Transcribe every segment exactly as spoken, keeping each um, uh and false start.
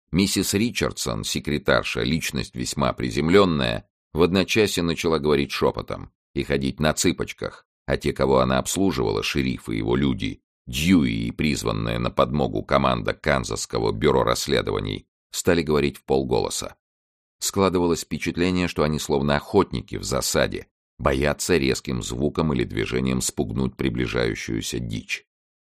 Миссис Ричардсон, секретарша, личность весьма приземленная, в одночасье начала говорить шепотом и ходить на цыпочках, а те, кого она обслуживала, шериф и его люди, Дьюи и призванная на подмогу команда Канзасского бюро расследований, стали говорить вполголоса. Складывалось впечатление, что они словно охотники в засаде, боятся резким звуком или движением спугнуть приближающуюся дичь.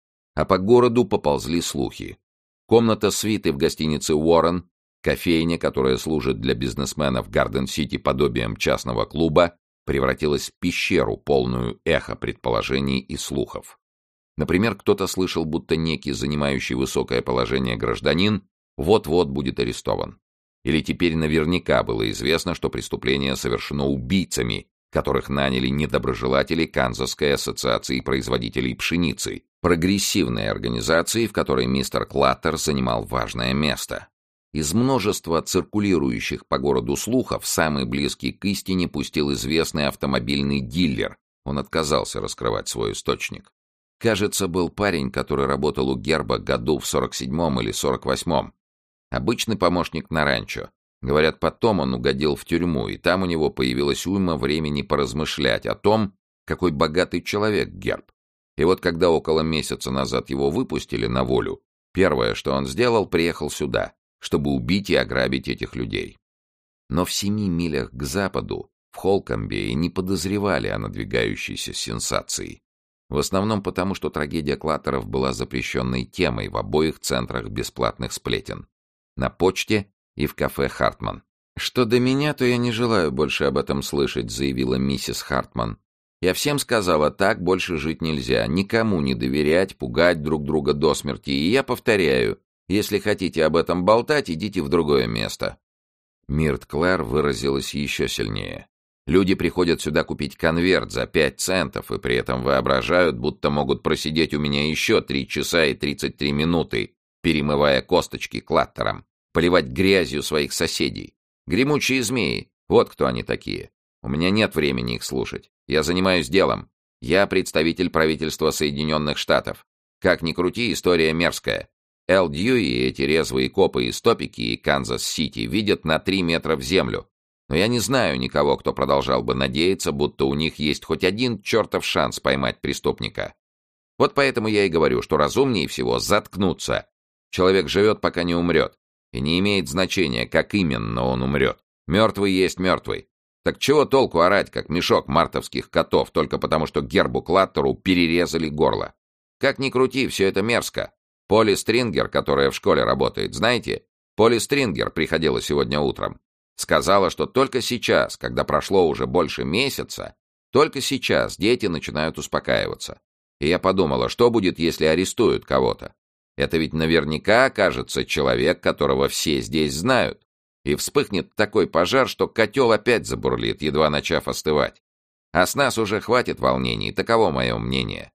А по городу поползли слухи. Комната свиты в гостинице «Уоррен», кофейня, которая служит для бизнесменов Гарден-Сити подобием частного клуба, превратилась в пещеру, полную эхо предположений и слухов. Например, кто-то слышал, будто некий занимающий высокое положение гражданин вот-вот будет арестован. Или теперь наверняка было известно, что преступление совершено убийцами, которых наняли недоброжелатели Канзасской ассоциации производителей пшеницы, прогрессивной организации, в которой мистер Клаттер занимал важное место. Из множества циркулирующих по городу слухов самый близкий к истине пустил известный автомобильный дилер. Он отказался раскрывать свой источник. Кажется, был парень, который работал у Герба году в сорок седьмом или сорок восьмом. Обычный помощник на ранчо. Говорят, потом он угодил в тюрьму, и там у него появилась уйма времени поразмышлять о том, какой богатый человек Герб. И вот когда около месяца назад его выпустили на волю, первое, что он сделал, приехал сюда, чтобы убить и ограбить этих людей. Но в семи милях к западу, в Холкомбе, не подозревали о надвигающейся сенсации. В основном потому, что трагедия Клаттеров была запрещенной темой в обоих центрах бесплатных сплетен. На почте и в кафе «Хартман». «Что до меня, то я не желаю больше об этом слышать», — заявила миссис Хартман. «Я всем сказала, так больше жить нельзя, никому не доверять, пугать друг друга до смерти, и я повторяю, если хотите об этом болтать, идите в другое место». Мирт Клэр выразилась еще сильнее. Люди приходят сюда купить конверт за пять центов и при этом воображают, будто могут просидеть у меня еще три часа и тридцать три минуты, перемывая косточки Клаттером, поливать грязью своих соседей. Гремучие змеи, вот кто они такие. У меня нет времени их слушать. Я занимаюсь делом. Я представитель правительства Соединенных Штатов. Как ни крути, история мерзкая. Эл Дьюи и эти резвые копы из Топики и Канзас-Сити видят на три метра в землю. Но я не знаю никого, кто продолжал бы надеяться, будто у них есть хоть один чертов шанс поймать преступника. Вот поэтому я и говорю, что разумнее всего заткнуться. Человек живет, пока не умрет. И не имеет значения, как именно он умрет. Мертвый есть мертвый. Так чего толку орать, как мешок мартовских котов, только потому что Гербу Клаттеру перерезали горло? Как ни крути, все это мерзко. Поли Стрингер, которая в школе работает, знаете? Поли Стрингер приходила сегодня утром. Сказала, что только сейчас, когда прошло уже больше месяца, только сейчас дети начинают успокаиваться. И я подумала, что будет, если арестуют кого-то? Это ведь наверняка окажется человек, которого все здесь знают. И вспыхнет такой пожар, что котел опять забурлит, едва начав остывать. А с нас уже хватит волнений, таково мое мнение.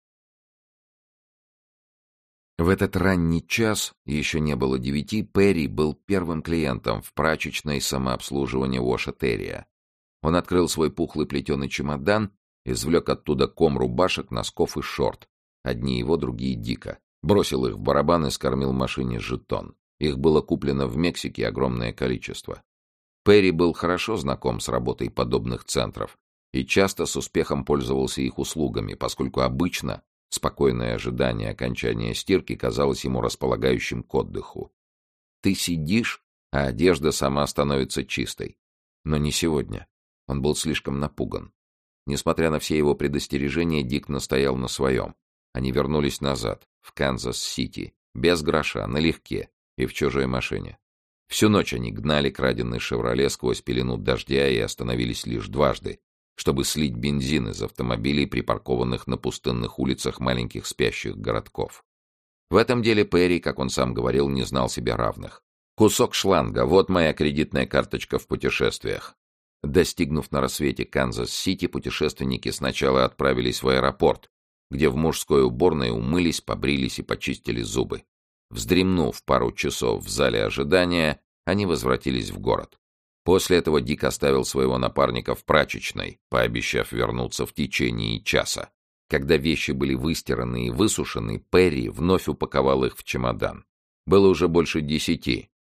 В этот ранний час, еще не было девяти, Перри был первым клиентом в прачечной самообслуживания Воша Террия. Он открыл свой пухлый плетеный чемодан, извлек оттуда ком рубашек, носков и шорт. Одни его, другие Дика. Бросил их в барабан и скормил машине жетон. Их было куплено в Мексике огромное количество. Перри был хорошо знаком с работой подобных центров и часто с успехом пользовался их услугами, поскольку обычно спокойное ожидание окончания стирки казалось ему располагающим к отдыху. Ты сидишь, а одежда сама становится чистой. Но не сегодня. Он был слишком напуган. Несмотря на все его предостережения, Дик настоял на своем. Они вернулись назад, в Канзас-Сити, без гроша, налегке и в чужой машине. Всю ночь они гнали краденый «Шевроле» сквозь пелену дождя и остановились лишь дважды, чтобы слить бензин из автомобилей, припаркованных на пустынных улицах маленьких спящих городков. В этом деле Перри, как он сам говорил, не знал себе равных. Кусок шланга — вот моя кредитная карточка в путешествиях. Достигнув на рассвете Канзас-Сити, путешественники сначала отправились в аэропорт, где в мужской уборной умылись, побрились и почистили зубы. Вздремнув пару часов в зале ожидания, они возвратились в город. После этого Дик оставил своего напарника в прачечной, пообещав вернуться в течение часа. Когда вещи были выстираны и высушены, Перри вновь упаковал их в чемодан. Было уже больше десяти.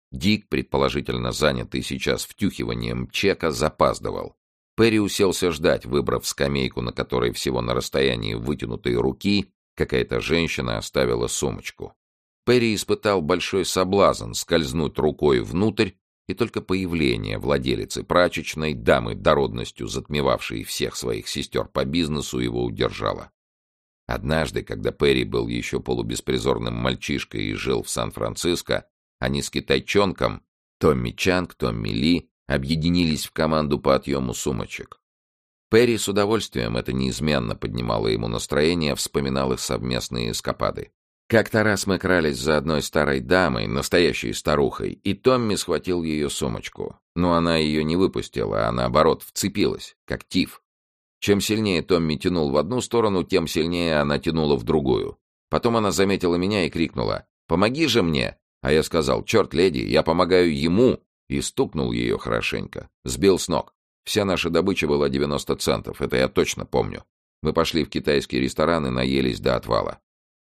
Дик, предположительно занятый сейчас втюхиванием чека, запаздывал. Перри уселся ждать, выбрав скамейку, на которой всего на расстоянии вытянутой руки какая-то женщина оставила сумочку. Перри испытал большой соблазн скользнуть рукой внутрь, и только появление владелицы прачечной, дамы дородностью затмевавшей всех своих сестер по бизнесу, его удержало. Однажды, когда Перри был еще полубеспризорным мальчишкой и жил в Сан-Франциско, они с китайчонком, Томми Чанг, Томми Ли, объединились в команду по отъему сумочек. Перри с удовольствием, это неизменно поднимало ему настроение, вспоминал их совместные эскапады. Как-то раз мы крались за одной старой дамой, настоящей старухой, и Томми схватил ее сумочку. Но она ее не выпустила, а наоборот вцепилась, как тиф. Чем сильнее Томми тянул в одну сторону, тем сильнее она тянула в другую. Потом она заметила меня и крикнула: «Помоги же мне!» А я сказал: «Черт, леди, я помогаю ему!» И стукнул ее хорошенько. Сбил с ног. Вся наша добыча была девяносто центов, это я точно помню. Мы пошли в китайский ресторан и наелись до отвала.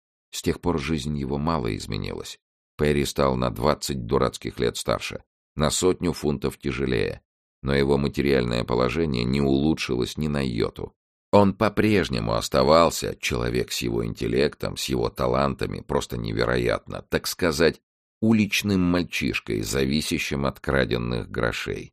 С тех пор жизнь его мало изменилась. Перри стал на двадцать дурацких лет старше, на сотню фунтов тяжелее. Но его материальное положение не улучшилось ни на йоту. Он по-прежнему оставался, человек с его интеллектом, с его талантами, просто невероятно, так сказать, уличным мальчишкой, зависящим от краденных грошей.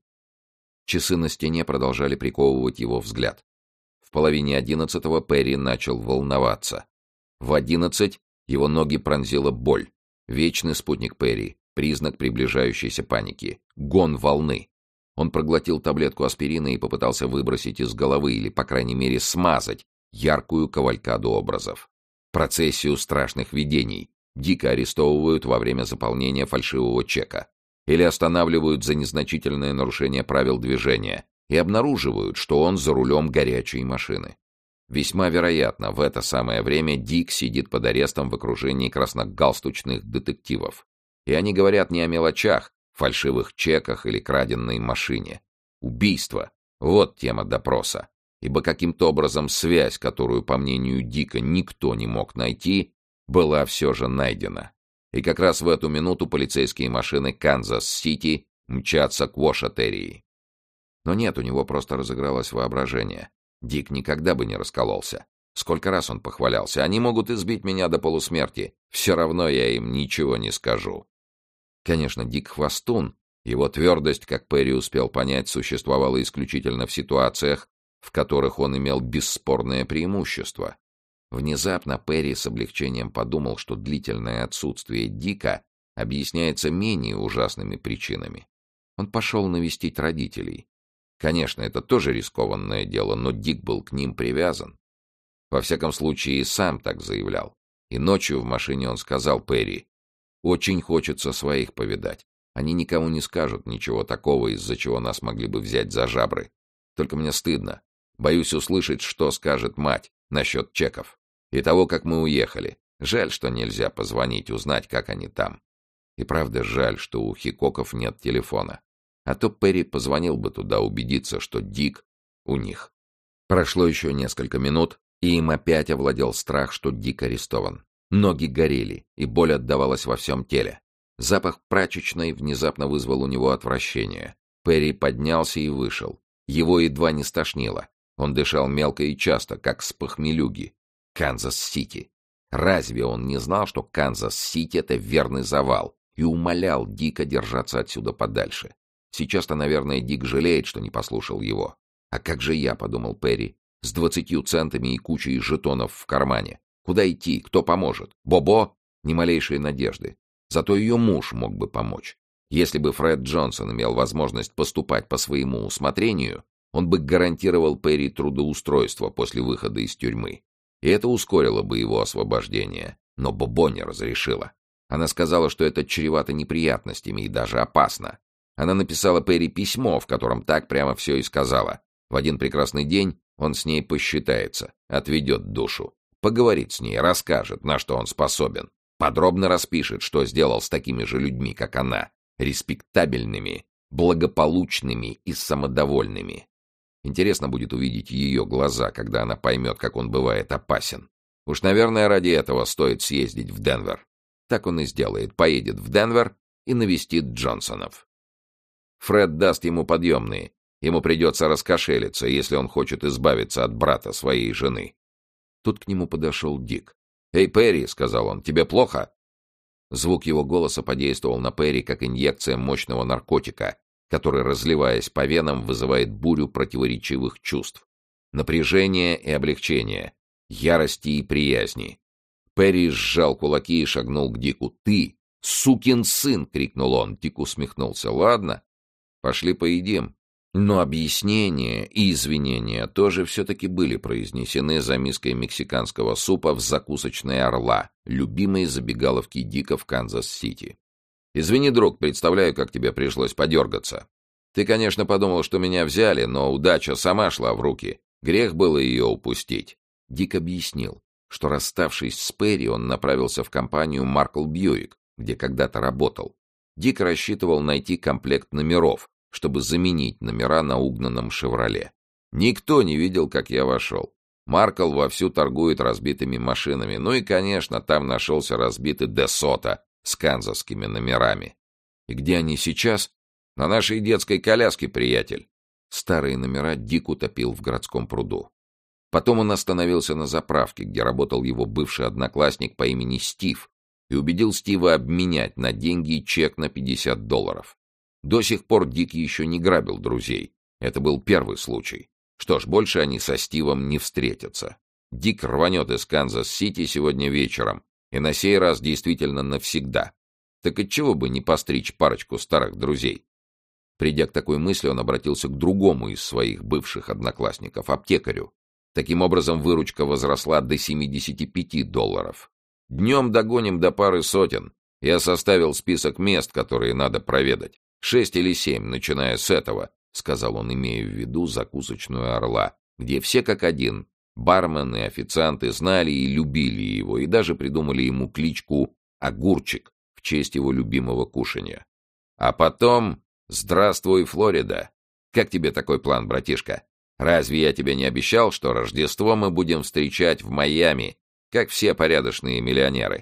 Часы на стене продолжали приковывать его взгляд. В половине одиннадцатого Перри начал волноваться. В одиннадцать его ноги пронзила боль. Вечный спутник Перри, признак приближающейся паники, гон волны. Он проглотил таблетку аспирина и попытался выбросить из головы или, по крайней мере, смазать яркую кавалькаду образов. Процессию страшных видений. Дико арестовывают во время заполнения фальшивого чека. Или останавливают за незначительное нарушение правил движения и обнаруживают, что он за рулем горячей машины. Весьма вероятно, в это самое время Дик сидит под арестом в окружении красногалстучных детективов. И они говорят не о мелочах, фальшивых чеках или краденной машине. Убийство — вот тема допроса. Ибо каким-то образом связь, которую, по мнению Дика, никто не мог найти, была все же найдена. И как раз в эту минуту полицейские машины Канзас-Сити мчатся к Уошатерии. Но нет, у него просто разыгралось воображение. Дик никогда бы не раскололся. Сколько раз он похвалялся: они могут избить меня до полусмерти, все равно я им ничего не скажу. Конечно, Дик хвастун. Его твердость, как Перри успел понять, существовала исключительно в ситуациях, в которых он имел бесспорное преимущество. Внезапно Перри с облегчением подумал, что длительное отсутствие Дика объясняется менее ужасными причинами. Он пошел навестить родителей. Конечно, это тоже рискованное дело, но Дик был к ним привязан. Во всяком случае, и сам так заявлял. И ночью в машине он сказал Перри: «Очень хочется своих повидать. Они никому не скажут ничего такого, из-за чего нас могли бы взять за жабры. Только мне стыдно. Боюсь услышать, что скажет мать насчет чеков. И того, как мы уехали. Жаль, что нельзя позвонить, узнать, как они там. И правда жаль, что у Хикоков нет телефона. А то Перри позвонил бы туда убедиться, что Дик у них». Прошло еще несколько минут, и им опять овладел страх, что Дик арестован. Ноги горели, и боль отдавалась во всем теле. Запах прачечной внезапно вызвал у него отвращение. Перри поднялся и вышел. Его едва не стошнило. Он дышал мелко и часто, как с похмелюги. Канзас-Сити. Разве он не знал, что Канзас-Сити — это верный завал, и умолял Дика держаться отсюда подальше? Сейчас-то, наверное, Дик жалеет, что не послушал его. «А как же я?» — подумал Перри. «С двадцатью центами и кучей жетонов в кармане. Куда идти? Кто поможет? Бобо?» Ни малейшей надежды. Зато ее муж мог бы помочь. Если бы Фред Джонсон имел возможность поступать по своему усмотрению, он бы гарантировал Перри трудоустройство после выхода из тюрьмы. И это ускорило бы его освобождение. Но Бобо не разрешила. Она сказала, что это чревато неприятностями и даже опасно. Она написала Перри письмо, в котором так прямо все и сказала. В один прекрасный день он с ней посчитается, отведет душу, поговорит с ней, расскажет, на что он способен, подробно распишет, что сделал с такими же людьми, как она, респектабельными, благополучными и самодовольными. Интересно будет увидеть ее глаза, когда она поймет, как он бывает опасен. Уж, наверное, ради этого стоит съездить в Денвер. Так он и сделает, поедет в Денвер и навестит Джонсонов. Фред даст ему подъемные. Ему придется раскошелиться, если он хочет избавиться от брата своей жены. Тут к нему подошел Дик. «Эй, Перри», — сказал он, — «тебе плохо?» Звук его голоса подействовал на Перри, как инъекция мощного наркотика, который, разливаясь по венам, вызывает бурю противоречивых чувств. Напряжение и облегчение, ярости и приязни. Перри сжал кулаки и шагнул к Дику. «Ты, сукин сын!» — крикнул он. Дик усмехнулся. «Ладно, пошли поедим». Но объяснения и извинения тоже все-таки были произнесены за миской мексиканского супа в закусочной «Орла», любимой забегаловки Дика в Канзас-Сити. «Извини, друг, представляю, как тебе пришлось подергаться. Ты, конечно, подумал, что меня взяли, но удача сама шла в руки. Грех было ее упустить». Дик объяснил, что, расставшись с Перри, он направился в компанию «Маркл Бьюик», где когда-то работал. Дик рассчитывал найти комплект номеров, чтобы заменить номера на угнанном «Шевроле». Никто не видел, как я вошел. Маркл вовсю торгует разбитыми машинами. Ну и, конечно, там нашелся разбитый Де Сото с канзасскими номерами. И где они сейчас? На нашей детской коляске, приятель. Старые номера Дик утопил в городском пруду. Потом он остановился на заправке, где работал его бывший одноклассник по имени Стив, и убедил Стива обменять на деньги чек на пятьдесят долларов. До сих пор Дик еще не грабил друзей. Это был первый случай. Что ж, больше они со Стивом не встретятся. Дик рванет из Канзас-Сити сегодня вечером, и на сей раз действительно навсегда. Так отчего бы не постричь парочку старых друзей? Придя к такой мысли, он обратился к другому из своих бывших одноклассников, аптекарю. Таким образом, выручка возросла до семидесяти пяти долларов. Днем догоним до пары сотен. Я составил список мест, которые надо проведать. Шесть или семь, начиная с этого, — сказал он, имея в виду закусочную «Орла», где все как один, бармены и официанты, знали и любили его, и даже придумали ему кличку «Огурчик» в честь его любимого кушанья. А потом «Здравствуй, Флорида». Как тебе такой план, братишка? Разве я тебе не обещал, что Рождество мы будем встречать в Майами, как все порядочные миллионеры?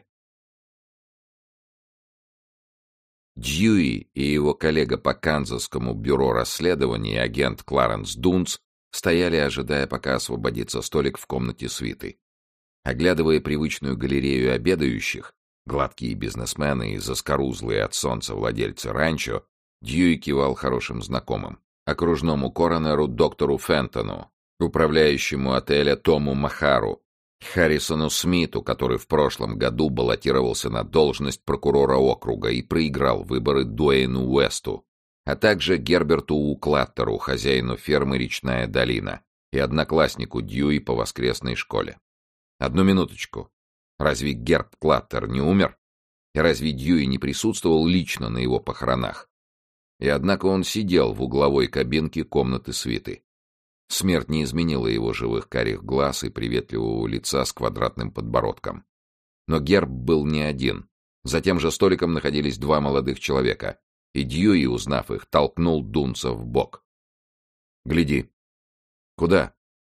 Дьюи и его коллега по Канзасскому бюро расследований, агент Кларенс Дунц, стояли, ожидая, пока освободится столик в комнате свиты. Оглядывая привычную галерею обедающих, гладкие бизнесмены и заскорузлые от солнца владельцы ранчо, Дьюи кивал хорошим знакомым. Окружному коронеру доктору Фентону, управляющему отеля Тому Махару, Харрисону Смиту, который в прошлом году баллотировался на должность прокурора округа и проиграл выборы Дуэйну Уэсту, а также Герберту Уклаттеру, хозяину фермы «Речная долина» и однокласснику Дьюи по воскресной школе. Одну минуточку. Разве Герб Клаттер не умер? И разве Дьюи не присутствовал лично на его похоронах? И однако он сидел в угловой кабинке комнаты свиты. Смерть не изменила его живых карих глаз и приветливого лица с квадратным подбородком. Но Герб был не один. За тем же столиком находились два молодых человека, и Дьюи, узнав их, толкнул Дунца в бок. «Гляди». «Куда?»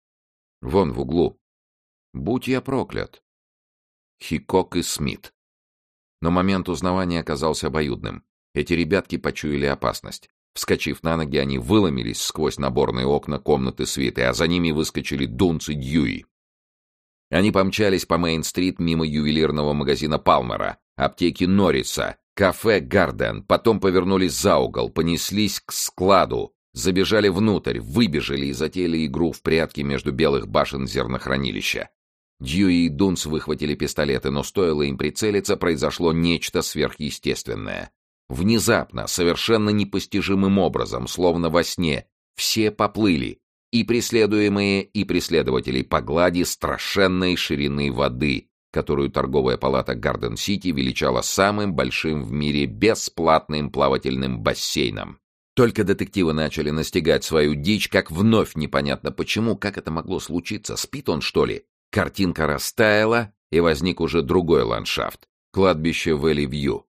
«Вон в углу». «Будь я проклят». Хикок и Смит. Но момент узнавания оказался обоюдным. Эти ребятки почуяли опасность. Вскочив на ноги, они выломились сквозь наборные окна комнаты свиты, а за ними выскочили Дунц и Дьюи. Они помчались по Мейн-стрит мимо ювелирного магазина Палмера, аптеки Норриса, кафе «Гарден», потом повернулись за угол, понеслись к складу, забежали внутрь, выбежали и затеяли игру в прятки между белых башен зернохранилища. Дьюи и Дунц выхватили пистолеты, но стоило им прицелиться, произошло нечто сверхъестественное. Внезапно, совершенно непостижимым образом, словно во сне, все поплыли, и преследуемые, и преследователи по глади страшенной ширины воды, которую торговая палата Гарден-Сити величала самым большим в мире бесплатным плавательным бассейном. Только детективы начали настигать свою дичь, как вновь непонятно почему, как это могло случиться, спит он, что ли? Картинка растаяла, и возник уже другой ландшафт — кладбище Вэлли-Вью.